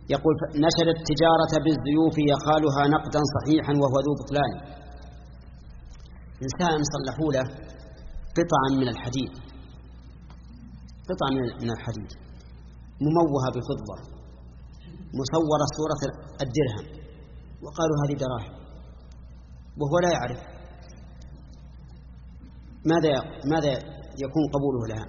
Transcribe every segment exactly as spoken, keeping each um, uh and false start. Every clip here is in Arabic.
يقول نشر التجارة بالزيوف يخالها نقدا صحيحا وهو ذو بطلان. إنسان صلحوا له قطعا من الحديد، قطعا من الحديد مموهة بفضة مصورة صورة الدرهم، وقالوا هذه دراهم، وهو لا يعرف، ماذا ماذا يكون قبوله لها؟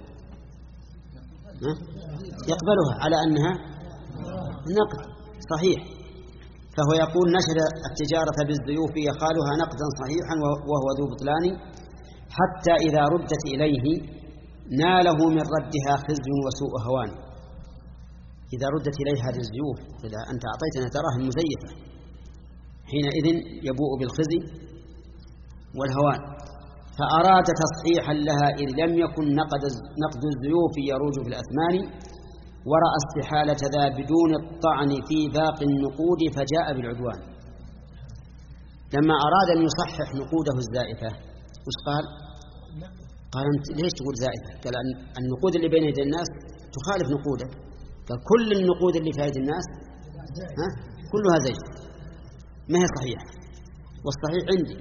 يقبلها على أنها نقد صحيح. فهو يقول نشر التجارة بالزيوف يخالها نقدا صحيحا وهو ذو بطلان، حتى إذا ردت إليه ناله من ردها خزي وسوء هوان. إذا ردت إليه هذه الزيوف، إذا أنت أعطيتنا دراهم مزيفة، حينئذ يبوء بالخزي والهوان. فأراد تصحيحا لها إذ لم يكن نقد نقد الزيوف يروج في الأثمان، ورأى استحالة ذا بدون الطعن في باقي النقود فجاء بالعدوان. لما أراد أن يصحح نقوده الزائفة وش قال؟ قال أنت ليش تقول زائفة؟ قال النقود اللي بين يدي الناس تخالف نقودك. قال كل النقود اللي في يدي الناس ها كلها زيف، ما هي صحيحة، والصحيح عندي.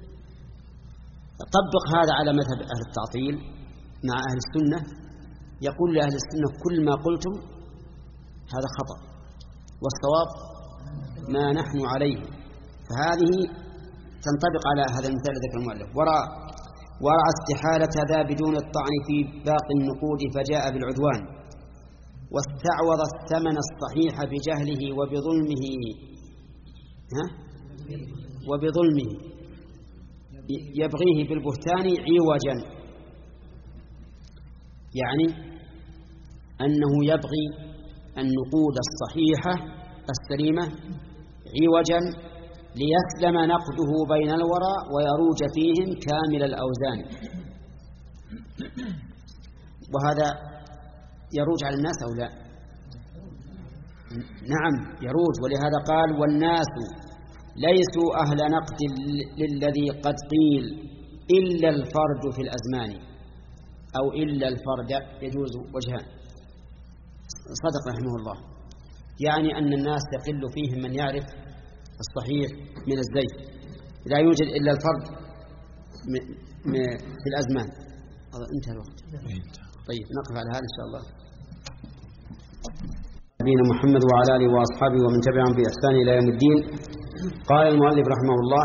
طبق هذا على مذهب أهل التعطيل مع أهل السنة. يقول لأهل السنة كل ما قلتم هذا خطأ، والصواب ما نحن عليه. فهذه تنطبق على هذا المثال ذكر المؤلف. ورأى ورأى استحالة ذا بدون الطعن في باقي النقود فجاء بالعدوان، واستعوض الثمن الصحيح بجهله وبظلمه ها وبظلمه يبغيه بالبهتان عوجا، يعني أنه يبغي النقود الصحيحة السليمة عوجا ليسلم نقده بين الورى ويروج فيهم كامل الأوزان. وهذا يروج على الناس أو لا؟ نعم يروج. ولهذا قال والناس ليسوا أهل نقد للذي قد قيل إلا الفرد في الأزمان، أو إلا الفرد يجوز وجهان. صدق رحمه الله، يعني أن الناس يقل فيهم من يعرف الصحيح من الزيف، لا يوجد إلا الفرد في الأزمان. انتهى الوقت. طيب نقف على هذا إن شاء الله. نبينا محمد وعلى آله وأصحابه ومن تبعهم بإحسان إلى يوم الدين. قال المؤلف رحمه الله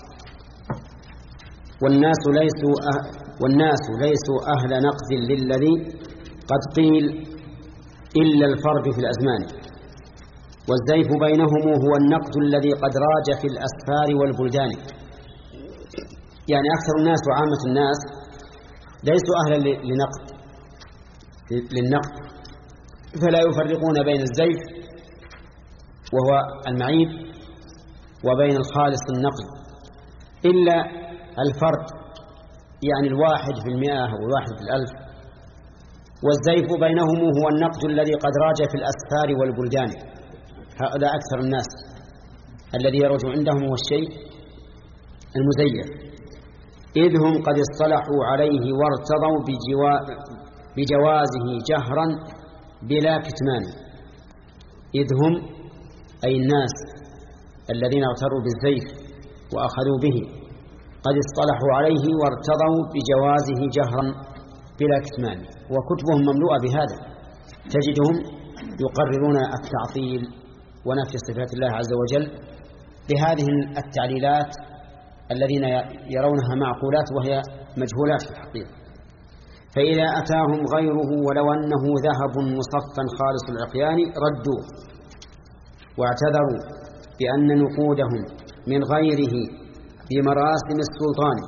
والناس ليسوا أه والناس ليسوا أهل نقد للذي قد قيل إلا الفرد في الأزمان، والزيف بينهم هو النقد الذي قد راج في الأسفار والبلدان. يعني أكثر الناس وعامة الناس ليسوا أهلا لنقد للنقد، فلا يفرقون بين الزيف وهو المعيب وبين الخالص النقد إلا الفرد، يعني الواحد في المئة أو الواحد في الألف. والزيف بينهم هو النقد الذي قد راج في الأسفار والبلدان. هؤلاء أكثر الناس، الذي يروج عندهم هو الشيء المزيف، إذ هم قد اصطلحوا عليه وارتضوا بجوازه جهرا بلا كتمان. إذ هم أي الناس الذين اغتروا بالزيف وأخذوا به قد اصطلحوا عليه وارتضوا بجوازه جهرا بلا كتمان، وكتبهم مملوءة بهذا. تجدهم يقررون التعطيل ونفي صفات الله عز وجل بهذه التعليلات الذين يرونها معقولات وهي مجهولات في الحقيقة. فإذا أتاهم غيره ولو أنه ذهب مصفا خالص العقيان ردوه واعتذروا بأن نقودهم من غيره بمراسم السلطان.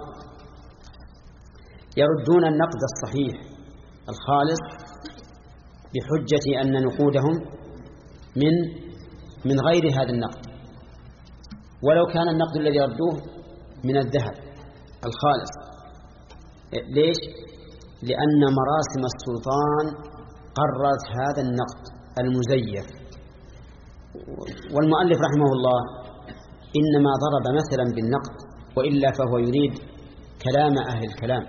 يردون النقد الصحيح الخالص بحجة أن نقودهم من من غير هذا النقد، ولو كان النقد الذي يردوه من الذهب الخالص. ليش؟ لأن مراسم السلطان قررت هذا النقد المزيف. والمؤلف رحمه الله إنما ضرب مثلا بالنقد، وإلا فهو يريد كلام أهل الكلام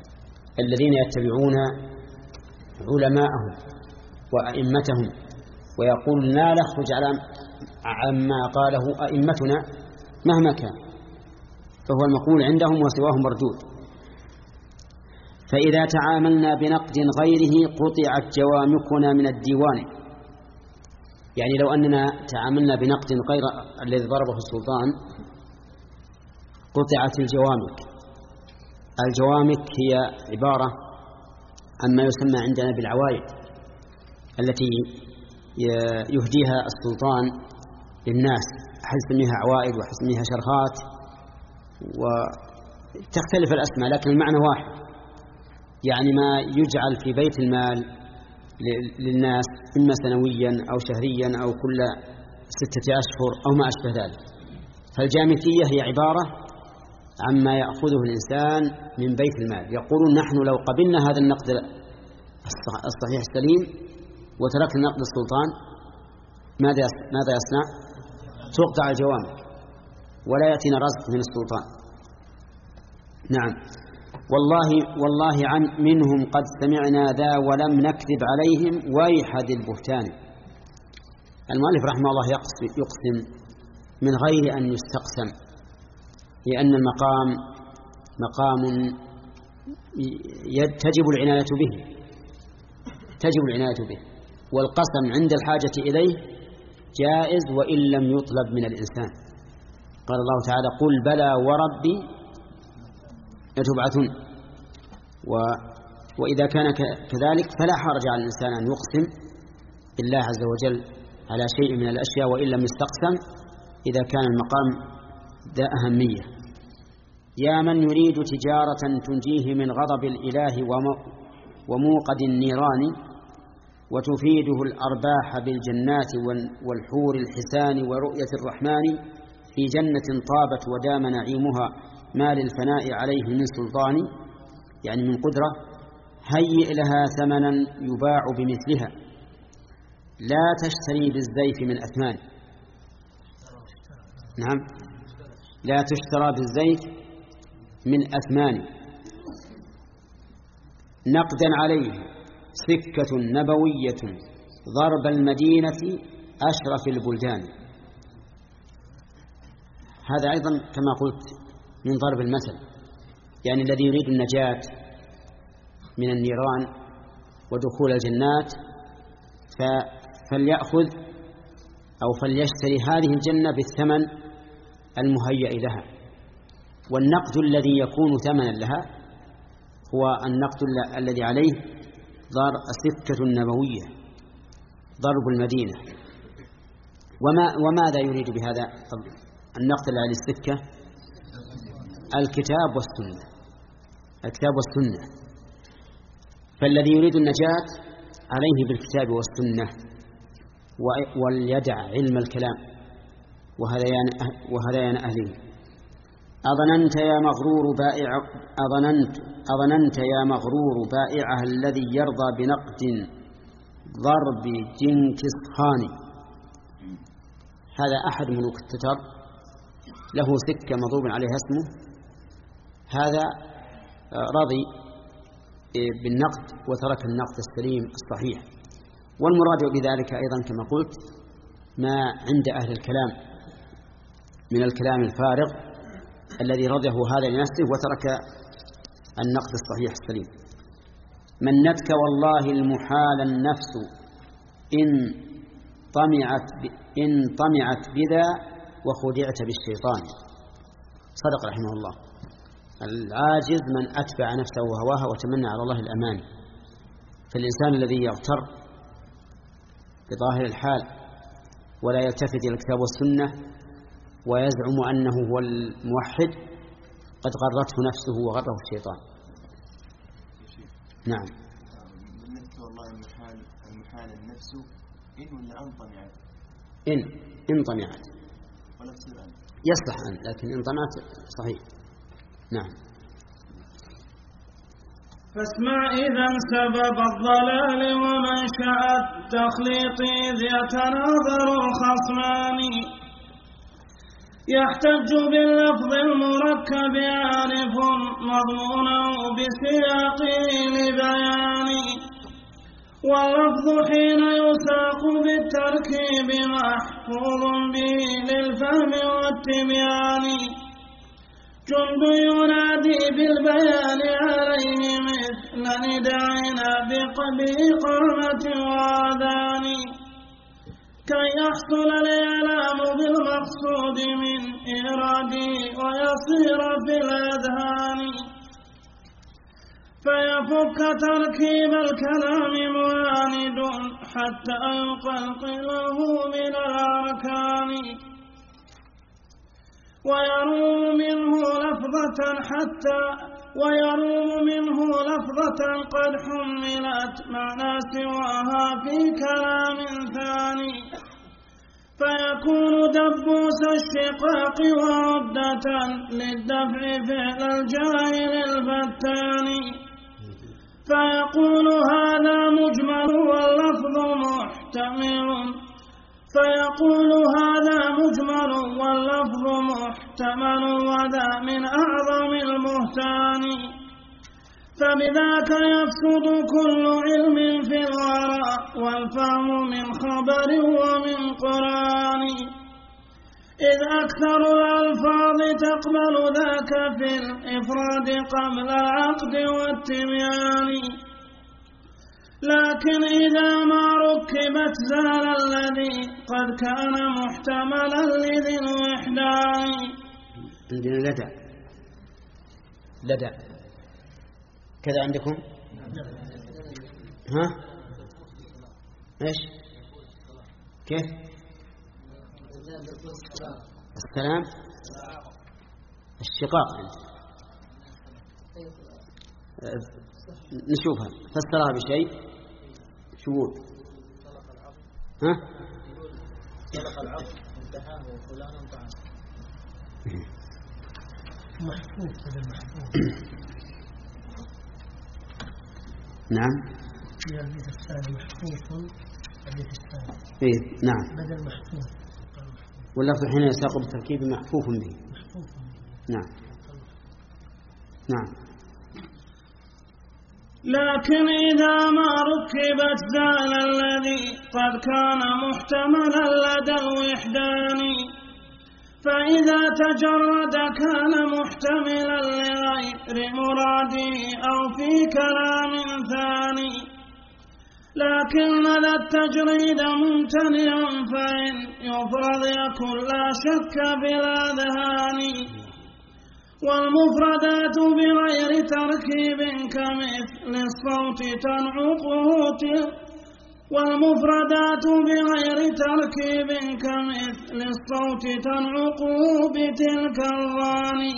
الذين يتبعون علماءهم وأئمتهم ويقول لا نخرج على عما قاله أئمتنا مهما كان، فهو المقول عندهم وسواه مردود. فإذا تعاملنا بنقد غيره قطعت جوامكنا من الديوان. يعني لو أننا تعاملنا بنقد غير الذي ضربه السلطان قطعت الجوامك. الجوامك هي عبارة عما يسمى عندنا بالعوايد التي يهديها السلطان للناس، أحد يسميها عوائد وأحد يسميها شرهات، وتختلف الأسماء لكن المعنى واحد. يعني ما يجعل في بيت المال للناس إما سنويا أو شهريا أو كل ستة أشهر أو ما أشبه ذلك. فالجامثية هي عبارة عما يأخذه الإنسان من بيت المال. يقولون نحن لو قبلنا هذا النقد الصحيح السليم وتركنا نقد السلطان ماذا ماذا يصنع؟ تقطع الجوامع ولا يأتينا رزق من السلطان. نعم. والله والله عن منهم قد سمعنا ذا ولم نكذب عليهم ويحد البهتان. المؤلف رحمه الله يقسم من غير أن يستقسم، لأن المقام مقام تجب العناية به تجب العناية به والقسم عند الحاجة إليه جائز وإن لم يطلب من الإنسان. قال الله تعالى قل بلى وربي لتبعثن. و... وإذا كان كذلك فلا حرج على الإنسان أن يقسم بالله عز وجل على شيء من الأشياء وإن لم يستقسم إذا كان المقام ذا أهمية. يا من يريد تجارة تنجيه من غضب الإله وموقد النيران وتفيده الأرباح بالجنات والحور الحسان ورؤية الرحمن في جنة طابت ودام نعيمها ما للفناء عليه من سلطان، يعني من قدرة، هيئ لها ثمنا يباع بمثلها لا تشتري بالزيف من أثمان. نعم، لا تشترى بالزيف من أثمان. نقدا عليه سكة نبوية ضرب المدينة أشرف البلدان. هذا أيضا كما قلت من ضرب المثل، يعني الذي يريد النجاة من النيران ودخول الجنات فليأخذ أو فليشتري هذه الجنة بالثمن المهيئ لها. والنقد الذي يكون ثمنا لها هو النقد الذي عليه ضرب السكة النبوية ضرب المدينة. وما وماذا يريد بهذا النقد الذي عليه السكة؟ الكتاب والسنة، الكتاب والسنة. فالذي يريد النجاة عليه بالكتاب والسنة وليدع علم الكلام وهذيان أهله. أظننت يا مغرور بائع أظننت أظننت يا مغرور بائعها الذي يرضى بنقد ضرب جنكس خان. هذا أحد ملوك التتر له سكة مضروب عليها اسمه، هذا رضي بالنقد وترك النقد السليم الصحيح. والمراد بذلك أيضا كما قلت ما عند أهل الكلام من الكلام الفارغ الذي رضيه هذا لنفسه وترك النقد الصحيح السليم. منتك والله المحال النفس إن طمعت إن طمعت بذا وخدعت بالشيطان. صدق رحمه الله. العاجز من أتبع نفسه وهواها وتمنى على الله الأمان. فالإنسان الذي يغتر بظاهر الحال ولا يلتفت إلى الكتاب والسنة ويزعم أنه هو الموحد قد غرته نفسه وغره الشيطان. نعم. بالنسبة والله المحال المحال النفس إن ولا أن طمعت؟ إن إن طمعت ولا تصير أن يصلح أن، لكن إن طمعت صحيح. نعم. فاسمع إذا سبب الضلال ومنشأ التخليط إذ يتناظر الخصمان يحتج باللفظ المركب عارف مضمونه بسياقه لبيان واللفظ حين يساق بالتركيب محفوظ به للفهم والتبيان جند ينادي بالبيان عليه مثل نداعنا بإقامة وآذان كي يحصل الإعلام بالمقصود من إرادي ويصير في الأذهان فيفك تركيب الكلام معاند حتى يقلقله من الأركان ويروم منه لفظة حتى ويروم منه لفظة قد حملت معنى سواها في كلام ثاني فيكون دبوس الشقاق وعدة للدفع فعل الجاهل الفتان فيقول هذا مجمل واللفظ محتمل فيقول هذا مجمل واللفظ محتمل وذا من أعظم البهتان فبذاك يفسد كل علم في الوراء والفهم من خبر ومن قرآن إذ أكثر الألفاظ تقبل ذاك في الإفراد قبل العقد والتبيان لكن إذا ما ركبت زال الذي قد كان محتملا لذي الوحدان. عندنا لدى لدى كذا عندكم ها ايش كيف السلام الشقاق نشوفها فسرها بشيء شهود ها سلق العقد انتهاه وفلان طعن محفوظ بدل محفوظ نعم في البيت الثاني محفوظ البيت الثاني إيه نعم بدل محفوظ واللفظ حين يساق بالتركيب محفوظ به محفوظ نعم نعم لكن إذا ما ركبت زال الذي قد كان محتملا لدى الوحدان فإذا تجرد كان محتملا لغير مرادي أو في كلام ثاني لكن ذا التجريد ممتنع فإن يفرض يكن لا شك بالأذهان والمفردات بغير تركيب كمثل الصوت تنعقه والمفردات بغير تركيب كمثل الصوت تنعقه بتلك الظاني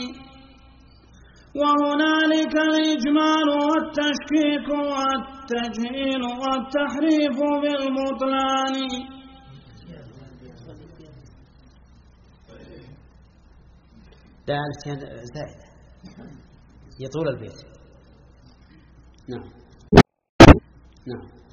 وهنالك الإجمال والتشكيك والتجهيل والتحريف بالبطلان. لا زائدة يطول البيت. نعم نعم